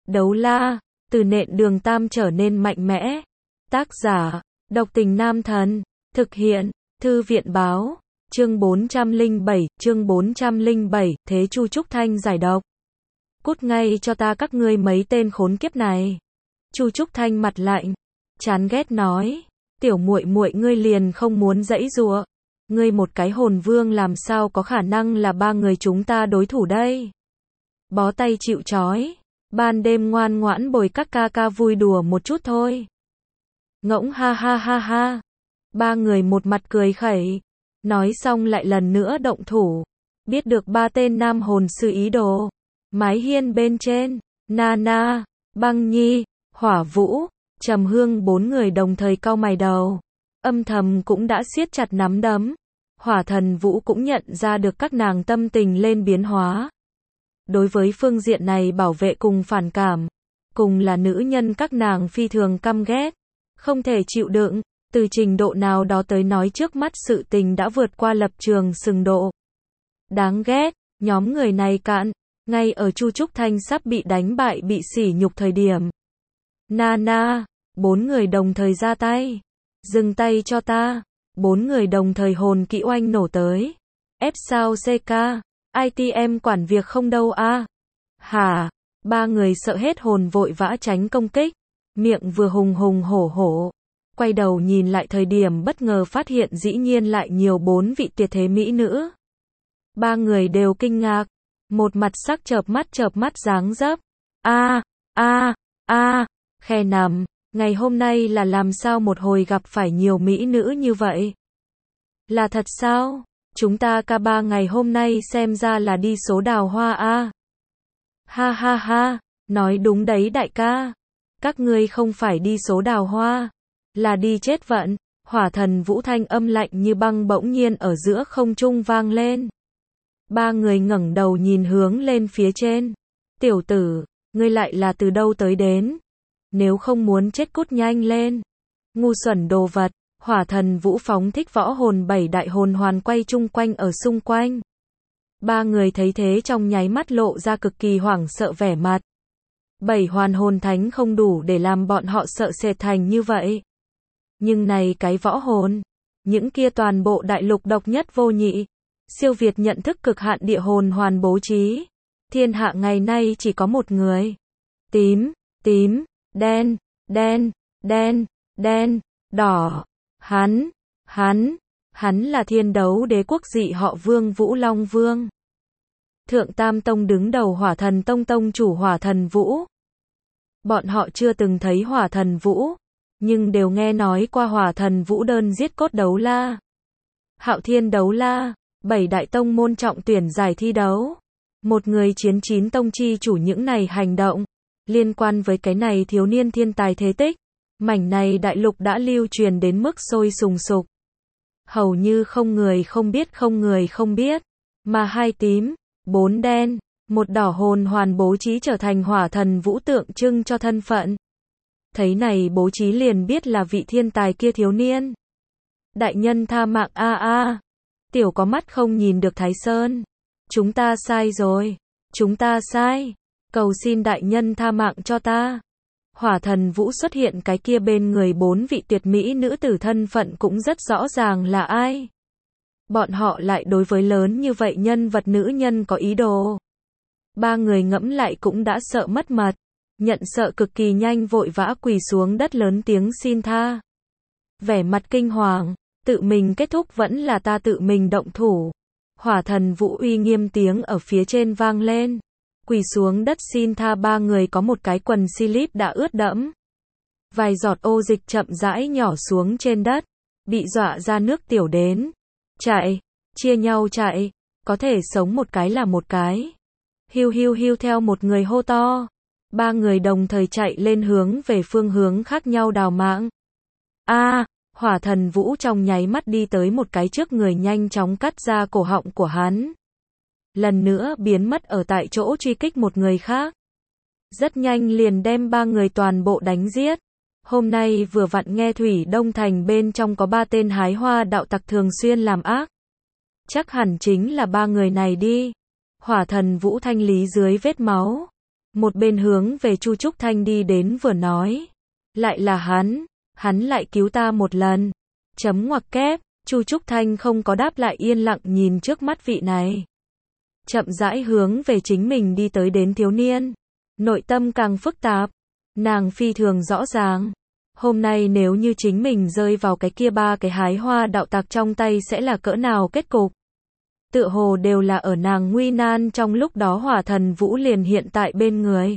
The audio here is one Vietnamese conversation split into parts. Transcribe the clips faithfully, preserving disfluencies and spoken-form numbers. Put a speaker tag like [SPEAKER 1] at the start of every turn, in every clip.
[SPEAKER 1] Đấu la, từ nện đường tam trở nên mạnh mẽ. Tác giả, độc tình nam thần. Thực hiện, thư viện báo. Chương bốn trăm lẻ bảy, chương bốn trăm lẻ bảy, thế Chu Trúc Thanh giải độc. Cút ngay cho ta các ngươi mấy tên khốn kiếp này. Chu Trúc Thanh mặt lạnh, chán ghét nói, tiểu muội muội ngươi liền không muốn giãy giụa. Ngươi một cái hồn vương làm sao có khả năng là ba người chúng ta đối thủ đây. Bó tay chịu trói, ban đêm ngoan ngoãn bồi các ca ca vui đùa một chút thôi. Ngỗng ha ha ha ha. Ba người một mặt cười khẩy, nói xong lại lần nữa động thủ. Biết được ba tên nam hồn sư ý đồ. Mái hiên bên trên, Nana, Băng Nhi, Hỏa Vũ, Trầm Hương bốn người đồng thời cau mày đầu. Âm thầm cũng đã siết chặt nắm đấm. Hỏa Thần Vũ cũng nhận ra được các nàng tâm tình lên biến hóa. Đối với phương diện này bảo vệ cùng phản cảm, cùng là nữ nhân các nàng phi thường căm ghét, không thể chịu đựng, từ trình độ nào đó tới nói trước mắt sự tình đã vượt qua lập trường sừng độ. Đáng ghét, nhóm người này cạn, ngay ở Chu Trúc Thanh sắp bị đánh bại bị sỉ nhục thời điểm. Nana, bốn người đồng thời ra tay. Dừng tay cho ta. Bốn người đồng thời hồn kỹ oanh nổ tới. Ép sao xê ca, i tê em quản việc không đâu a. À? Hả? Ba người sợ hết hồn vội vã tránh công kích. Miệng vừa hùng hùng hổ hổ. Quay đầu nhìn lại thời điểm bất ngờ phát hiện dĩ nhiên lại nhiều bốn vị tuyệt thế mỹ nữ. Ba người đều kinh ngạc. Một mặt sắc chợp mắt chợp mắt dáng dấp. A, a, a, khe nằm. Ngày hôm nay là làm sao một hồi gặp phải nhiều mỹ nữ như vậy? Là thật sao? Chúng ta ca ba ngày hôm nay xem ra là đi số đào hoa a. Ha ha ha, nói đúng đấy đại ca. Các ngươi không phải đi số đào hoa, là đi chết vận. Hỏa Thần Vũ thanh âm lạnh như băng bỗng nhiên ở giữa không trung vang lên. Ba người ngẩng đầu nhìn hướng lên phía trên. Tiểu tử, ngươi lại là từ đâu tới đến? Nếu không muốn chết cút nhanh lên. Ngu xuẩn đồ vật. Hỏa Thần Vũ phóng thích võ hồn bảy đại hồn hoàn quay chung quanh ở xung quanh. Ba người thấy thế trong nháy mắt lộ ra cực kỳ hoảng sợ vẻ mặt. Bảy hoàn hồn thánh không đủ để làm bọn họ sợ sệt thành như vậy. Nhưng này cái võ hồn, những kia toàn bộ đại lục độc nhất vô nhị, siêu việt nhận thức cực hạn địa hồn hoàn bố trí. Thiên hạ ngày nay chỉ có một người. Tím, tím, đen, đen, đen, đen, đỏ. Hắn, hắn, hắn là Thiên Đấu Đế quốc dị họ Vương Vũ Long Vương. Thượng Tam Tông đứng đầu Hỏa Thần Tông tông chủ Hỏa Thần Vũ. Bọn họ chưa từng thấy Hỏa Thần Vũ, nhưng đều nghe nói qua Hỏa Thần Vũ đơn giết cốt đấu la. Hạo Thiên đấu la, bảy đại tông môn trọng tuyển giải thi đấu. Một người chiến chín tông chi chủ những này hành động, liên quan với cái này thiếu niên thiên tài thế tích. Mảnh này đại lục đã lưu truyền đến mức sôi sùng sục. Hầu như không người không biết không người không biết. Mà hai tím, bốn đen, một đỏ hồn hoàn bố trí trở thành Hỏa Thần Vũ tượng trưng cho thân phận. Thấy này bố trí liền biết là vị thiên tài kia thiếu niên. Đại nhân tha mạng a a. Tiểu có mắt không nhìn được Thái Sơn. Chúng ta sai rồi. Chúng ta sai. Cầu xin đại nhân tha mạng cho ta. Hỏa Thần Vũ xuất hiện cái kia bên người bốn vị tuyệt mỹ nữ tử thân phận cũng rất rõ ràng là ai. Bọn họ lại đối với lớn như vậy nhân vật nữ nhân có ý đồ. Ba người ngẫm lại cũng đã sợ mất mật. Nhận sợ cực kỳ nhanh vội vã quỳ xuống đất lớn tiếng xin tha. Vẻ mặt kinh hoàng, tự mình kết thúc vẫn là ta tự mình động thủ. Hỏa Thần Vũ uy nghiêm tiếng ở phía trên vang lên. Quỳ xuống đất xin tha ba người có một cái quần slip đã ướt đẫm. Vài giọt ô dịch chậm rãi nhỏ xuống trên đất, bị dọa ra nước tiểu đến. Chạy, chia nhau chạy, có thể sống một cái là một cái. Hiu hiu hiu theo một người hô to. Ba người đồng thời chạy lên hướng về phương hướng khác nhau đào mạng. A, à, Hỏa Thần Vũ trong nháy mắt đi tới một cái trước người nhanh chóng cắt ra cổ họng của hắn. Lần nữa biến mất ở tại chỗ truy kích một người khác. Rất nhanh liền đem ba người toàn bộ đánh giết. Hôm nay vừa vặn nghe Thủy Đông Thành bên trong có ba tên hái hoa đạo tặc thường xuyên làm ác. Chắc hẳn chính là ba người này đi. Hỏa Thần Vũ thanh lý dưới vết máu. một bên hướng về Chu Trúc Thanh đi đến vừa nói. Lại là hắn, hắn lại cứu ta một lần. Chấm ngoặc kép, Chu Trúc Thanh không có đáp lại yên lặng nhìn trước mắt vị này. Chậm rãi hướng về chính mình đi tới đến thiếu niên. Nội tâm càng phức tạp. Nàng phi thường rõ ràng. Hôm nay nếu như chính mình rơi vào cái kia ba cái hái hoa đạo tặc trong tay sẽ là cỡ nào kết cục. Tựa hồ đều là ở nàng nguy nan trong lúc đó Hỏa Thần Vũ liền hiện tại bên người.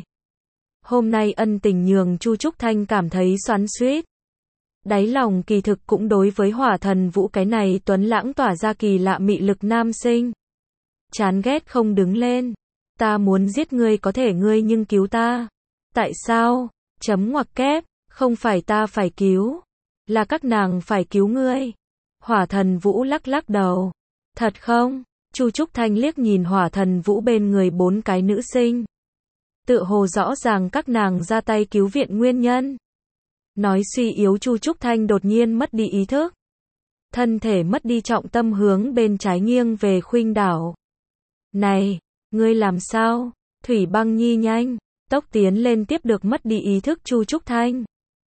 [SPEAKER 1] Hôm nay ân tình nhường Chu Trúc Thanh cảm thấy xoắn xuýt. Đáy lòng kỳ thực cũng đối với Hỏa Thần Vũ cái này tuấn lãng tỏa ra kỳ lạ mị lực nam sinh. Chán ghét không đứng lên. Ta muốn giết ngươi có thể ngươi nhưng cứu ta. Tại sao? Chấm ngoặc kép, không phải ta phải cứu. Là các nàng phải cứu ngươi. Hỏa Thần Vũ lắc lắc đầu. Thật không? Chu Trúc Thanh liếc nhìn Hỏa Thần Vũ bên người bốn cái nữ sinh. Tựa hồ rõ ràng các nàng ra tay cứu viện nguyên nhân. Nói suy yếu Chu Trúc Thanh đột nhiên mất đi ý thức. Thân thể mất đi trọng tâm hướng bên trái nghiêng về khuynh đảo. Này, ngươi làm sao? Thủy Băng Nhi nhanh, tốc tiến lên tiếp được mất đi ý thức Chu Trúc Thanh.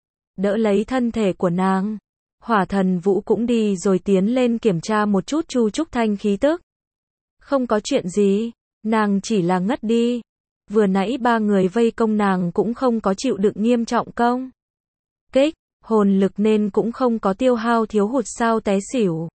[SPEAKER 1] Đỡ lấy thân thể của nàng. Hỏa Thần Vũ cũng đi rồi tiến lên kiểm tra một chút Chu Trúc Thanh khí tức. Không có chuyện gì, nàng chỉ là ngất đi. Vừa nãy ba người vây công nàng cũng không có chịu đựng nghiêm trọng công kích, hồn lực nên cũng không có tiêu hao thiếu hụt sao té xỉu.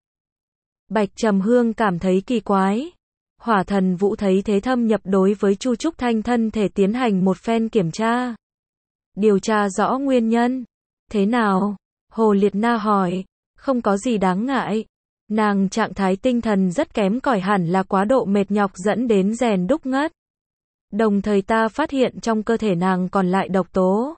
[SPEAKER 1] Bạch Trầm Hương cảm thấy kỳ quái. Hỏa Thần Vũ thấy thế thâm nhập đối với Chu Trúc Thanh thân thể tiến hành một phen kiểm tra. Điều tra rõ nguyên nhân. Thế nào? Hồ Liệt Na hỏi. Không có gì đáng ngại. Nàng trạng thái tinh thần rất kém cỏi hẳn là quá độ mệt nhọc dẫn đến rèn đúc ngất. Đồng thời ta phát hiện trong cơ thể nàng còn lại độc tố.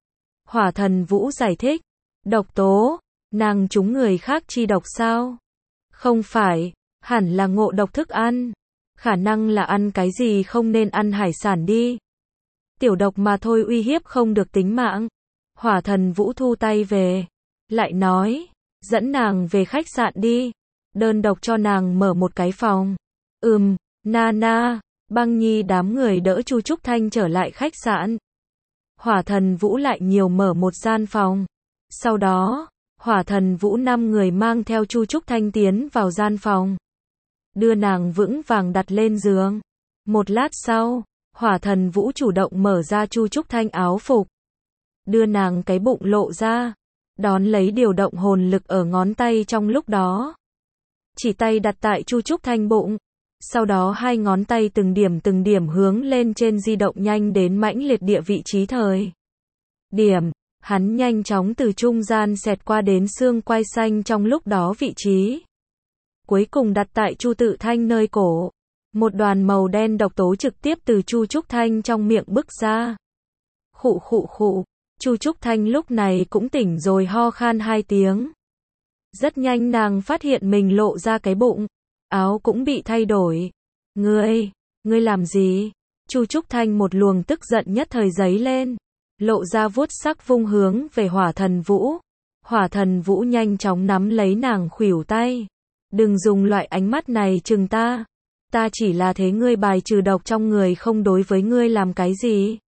[SPEAKER 1] Hỏa Thần Vũ giải thích. Độc tố? Nàng trúng người khác chi độc sao? Không phải, hẳn là ngộ độc thức ăn. Khả năng là ăn cái gì không nên ăn hải sản đi. Tiểu độc mà thôi uy hiếp không được tính mạng. Hỏa Thần Vũ thu tay về. Lại nói, dẫn nàng về khách sạn đi. Đơn độc cho nàng mở một cái phòng. Ừm, na na, Băng Nhi đám người đỡ Chu Trúc Thanh trở lại khách sạn. Hỏa Thần Vũ lại nhiều mở một gian phòng. Sau đó, Hỏa Thần Vũ năm người mang theo Chu Trúc Thanh tiến vào gian phòng. Đưa nàng vững vàng đặt lên giường. Một lát sau, Hỏa Thần Vũ chủ động mở ra Chu Trúc Thanh áo phục. Đưa nàng cái bụng lộ ra. Đón lấy điều động hồn lực ở ngón tay trong lúc đó. Chỉ tay đặt tại Chu Trúc Thanh bụng. Sau đó hai ngón tay từng điểm từng điểm hướng lên trên di động nhanh đến mãnh liệt địa vị trí thời. Điểm, hắn nhanh chóng từ trung gian xẹt qua đến xương quai xanh trong lúc đó vị trí. Cuối cùng đặt tại Chu Tự Thanh nơi cổ. Một đoàn màu đen độc tố trực tiếp từ Chu Trúc Thanh trong miệng bức ra. Khụ khụ khụ, Chu Trúc Thanh lúc này cũng tỉnh rồi ho khan hai tiếng. Rất nhanh nàng phát hiện mình lộ ra cái bụng. Áo cũng bị thay đổi. Ngươi, ngươi làm gì? Chu Trúc Thanh một luồng tức giận nhất thời giấy lên. Lộ ra vuốt sắc vung hướng về Hỏa Thần Vũ. Hỏa Thần Vũ nhanh chóng nắm lấy nàng khuỷu tay. Đừng dùng loại ánh mắt này chừng ta. Ta chỉ là thế ngươi bài trừ độc trong người không đối với ngươi làm cái gì.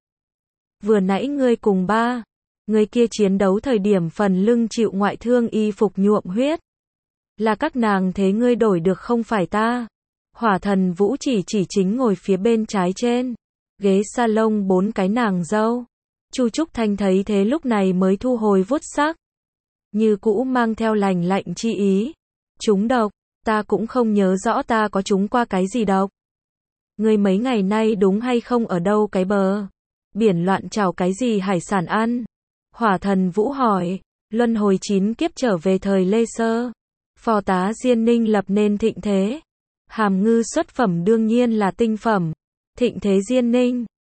[SPEAKER 1] Vừa nãy ngươi cùng ba người kia chiến đấu thời điểm phần lưng chịu ngoại thương y phục nhuộm huyết. Là các nàng thế ngươi đổi được không phải ta. Hỏa Thần Vũ chỉ chỉ chính ngồi phía bên trái trên ghế salon bốn cái nàng dâu. Chu Trúc Thanh thấy thế lúc này mới thu hồi vuốt sắc. Như cũ mang theo lành lạnh chi ý. Trúng độc, ta cũng không nhớ rõ ta có trúng qua cái gì độc. Ngươi mấy ngày nay đúng hay không ở đâu cái bờ biển loạn trào cái gì hải sản ăn? Hỏa Thần Vũ hỏi. Luân hồi chín kiếp trở về thời Lê Sơ. Phò tá Diên Ninh lập nên thịnh thế. Hàm ngư xuất phẩm đương nhiên là tinh phẩm. Thịnh thế Diên Ninh.